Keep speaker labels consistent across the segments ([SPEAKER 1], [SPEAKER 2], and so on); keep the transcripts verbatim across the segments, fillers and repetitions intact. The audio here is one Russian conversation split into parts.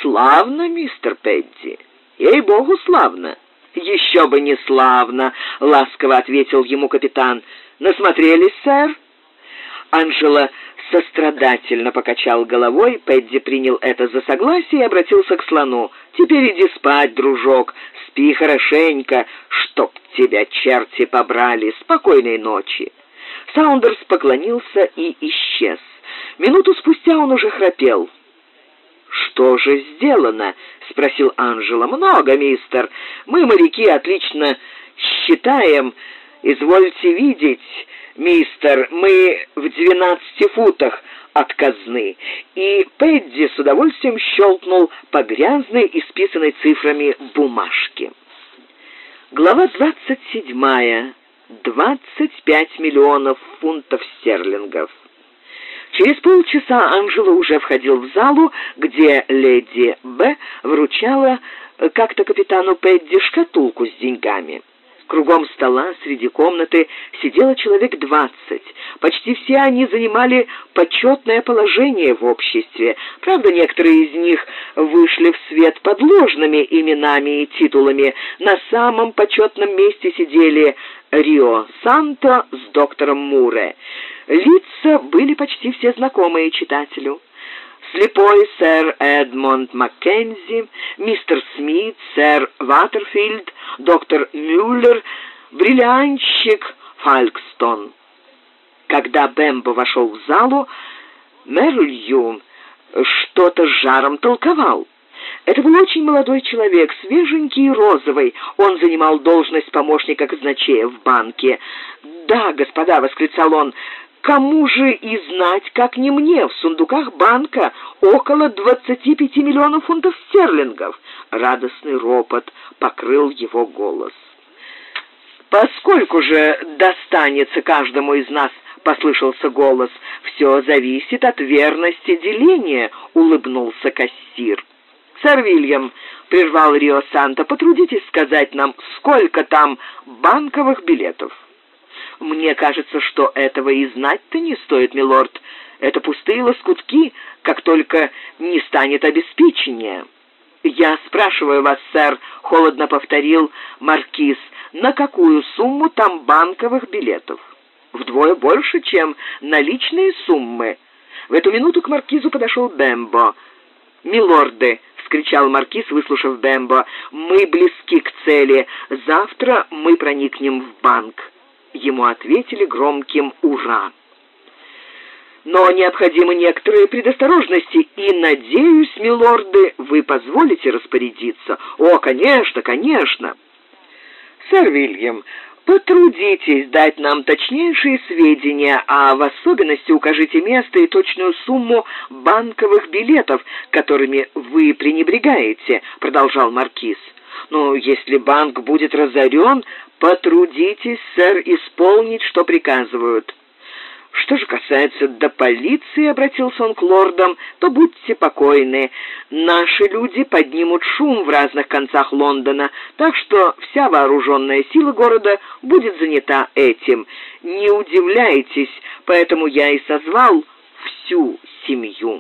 [SPEAKER 1] «Славно, мистер Пэдди, ей-богу, славно». «Еще бы не славно», — ласково ответил ему капитан. «Насмотрелись, сэр?» Анджело сострадательно покачал головой. Пэдди принял это за согласие и обратился к слону. «Теперь иди спать, дружок, спи хорошенько, чтоб тебя черти побрали. Спокойной ночи». Саундерс поклонился и исчез. Минуту спустя он уже храпел. «Что же сделано?» — спросил Анджело. «Много, мистер. Мы, моряки, отлично считаем. Извольте видеть, мистер, мы в двенадцати футах от казны». И Пэдди с удовольствием щелкнул по грязной, исписанной цифрами бумажке. Глава двадцать седьмая. двадцать пять миллионов фунтов стерлингов. Через полчаса Анджело уже входил в залу, где леди Б. вручала как-то капитану Пэдди шкатулку с деньгами. Кругом стола среди комнаты сидело человек двадцать. Почти все они занимали почетное положение в обществе. Правда, некоторые из них вышли в свет под ложными именами и титулами. На самом почетном месте сидели Рио Санто с доктором Муре. Лица были почти все знакомые читателю. Слепой сэр Эдмонд Маккензи, мистер Смит, сэр Ватерфилд, доктор Мюллер, бриллиантщик Фалкстон. Когда Бэмбо вошел в залу, Мерлью что-то с жаром толковал. Это был очень молодой человек, свеженький и розовый. Он занимал должность помощника казначея в банке. «Да, господа», — восклицал он, — «кому же и знать, как не мне, в сундуках банка около двадцати пяти миллионов фунтов стерлингов». Радостный ропот покрыл его голос. «Поскольку же достанется каждому из нас», — послышался голос, — «все зависит от верности деления», — улыбнулся кассир. «Сэр Вильям», — прервал Рио Санто, — «потрудитесь сказать нам, сколько там банковых билетов». «Мне кажется, что этого и знать-то не стоит, милорд. Это пустые лоскутки, как только не станет обеспечения». «Я спрашиваю вас, сэр», — холодно повторил маркиз, — «на какую сумму там банковых билетов?» «Вдвое больше, чем наличные суммы». В эту минуту к маркизу подошел Бэмбо. «Милорды», — вскричал маркиз, выслушав Бэмбо, — «мы близки к цели. Завтра мы проникнем в банк». Ему ответили громким «Ура!». «Но необходимы некоторые предосторожности, и, надеюсь, милорды, вы позволите распорядиться». «О, конечно, конечно!» «Сэр Вильям, потрудитесь дать нам точнейшие сведения, а в особенности укажите место и точную сумму банковых билетов, которыми вы пренебрегаете», — продолжал маркиз. «Ну, если банк будет разорен, потрудитесь, сэр, исполнить, что приказывают». «Что же касается до полиции», — обратился он к лордам, — «то будьте покойны. Наши люди поднимут шум в разных концах Лондона, так что вся вооруженная сила города будет занята этим. Не удивляйтесь, поэтому я и созвал всю семью».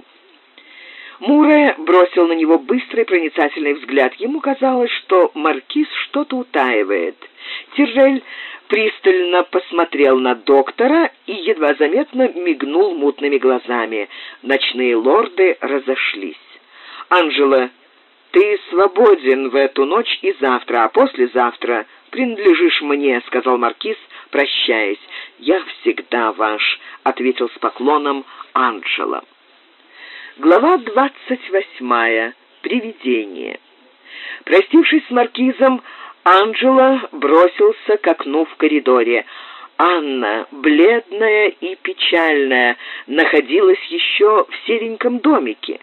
[SPEAKER 1] Муре бросил на него быстрый проницательный взгляд. Ему казалось, что маркиз что-то утаивает. Тиррель пристально посмотрел на доктора и едва заметно мигнул мутными глазами. Ночные лорды разошлись. «Анджело, ты свободен в эту ночь и завтра, а послезавтра принадлежишь мне», — сказал маркиз, прощаясь. «Я всегда ваш», — ответил с поклоном Анджело. Глава двадцать восьмая. Привидение. Простившись с маркизом, Анджело бросился к окну в коридоре. Анна, бледная и печальная, находилась еще в сереньком домике.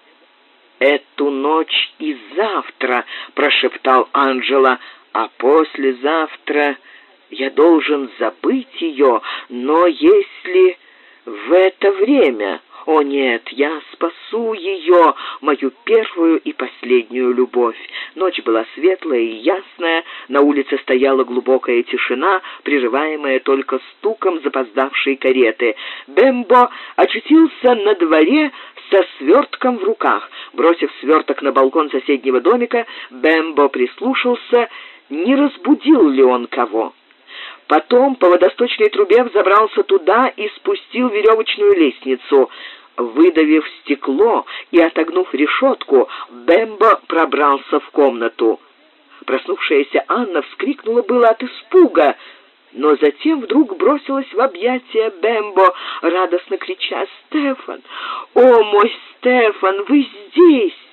[SPEAKER 1] «Эту ночь и завтра», — прошептал Анджело, — «а послезавтра я должен забыть ее, но если в это время...» О нет, я спасу ее, мою первую и последнюю любовь. Ночь была светлая и ясная, на улице стояла глубокая тишина, прерываемая только стуком запоздавшей кареты. Бембо очутился на дворе со свертком в руках. Бросив сверток на балкон соседнего домика, Бембо прислушался, не разбудил ли он кого. Потом по водосточной трубе взобрался туда и спустил веревочную лестницу. Выдавив стекло и отогнув решетку, Бембо пробрался в комнату. Проснувшаяся Анна вскрикнула было от испуга, но затем вдруг бросилась в объятия Бембо, радостно крича: «Стефан! О, мой Стефан, вы здесь!»